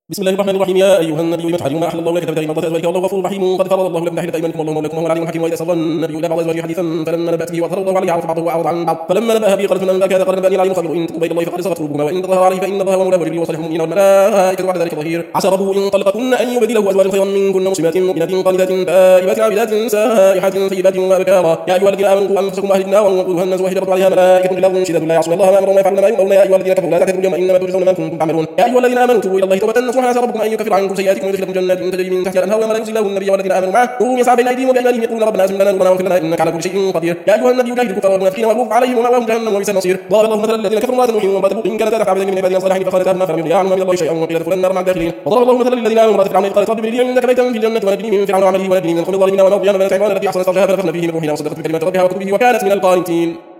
بسم الله الرحمن الرحيم. يا ايها النبي لم تحرم ما احل الله لك تبتغي مرضات ازواجك والله غفور رحيم. قد فرض الله لكم تحله ايمانكم والله مولاكم وهو العليم الحكيم. واذا سر النبي الى بعض ازواجه حديثا فلما نبات به واظهر الله عليه عرف بعضه واعرض عن بعض فلما نباها به قالت من ذاك قال نباني العليم الخبير ان تقوا بين الله فقد صغت قلوبهما وان تظاهر عليه فان الله مولاه ولي وصالح المؤمنين والملائكه بعد ذلك ظهير. عسى ربه ان طلقكن ان يبدله ازواجا خيرا منكن مسلمات مؤمنات قانتات تائبات عابدات سائحات ثيبات وابكارا. يا ايها الذين امنوا قوا انفسكم واهلكم نارا وقودها الناس وهجرت عليها ملائكه غلاظ شداد لا يعصون الله ما امرهم ويفعلون ما يؤمرون. يا ايها الذين كفروا لا تعتذروا اليوم انما تجزون ما كنتم تعملون. يا ايها الذين امنوا توبوا الى الله توبه نصوحا عسى ربكم ان يكفر عنكم سيئاتكم ويدخلكم جنات تجري من تحتها الانهار وما لا يخزي الله النبي والذين امنوا معه نورهم يسعى بين ايديهم وبايمانهم يقولون ربنا اسلم لنا نورنا واغفر لنا انك على كل شيء قدير. يا ايها النبي جاهد الكفار والمنافقين واغلظ عليهم ومأواهم جهنم وبئس المصير. ضرب الله مثلا الذين كفروا امرأة نوح وامرأة لوط ان كانتا تحت عبدين من عبادنا صالحين فخانتاهما فلم يغنيا عنهما من الله شيئا وقيل ادخلا النار مع الداخلين. وضرب الله مثلا للذين امنوا امرأة فرعون اذ قالت رب ابن لي عندك بيتا في الجنة ونجني من فرعون وعمله ونجني من القوم الظالمين ومريم بنت عمران التي احصنت فرجها فنفخنا فيه من روحنا وصدقت بكلمات ربها وكتبه وكانت من القانتين.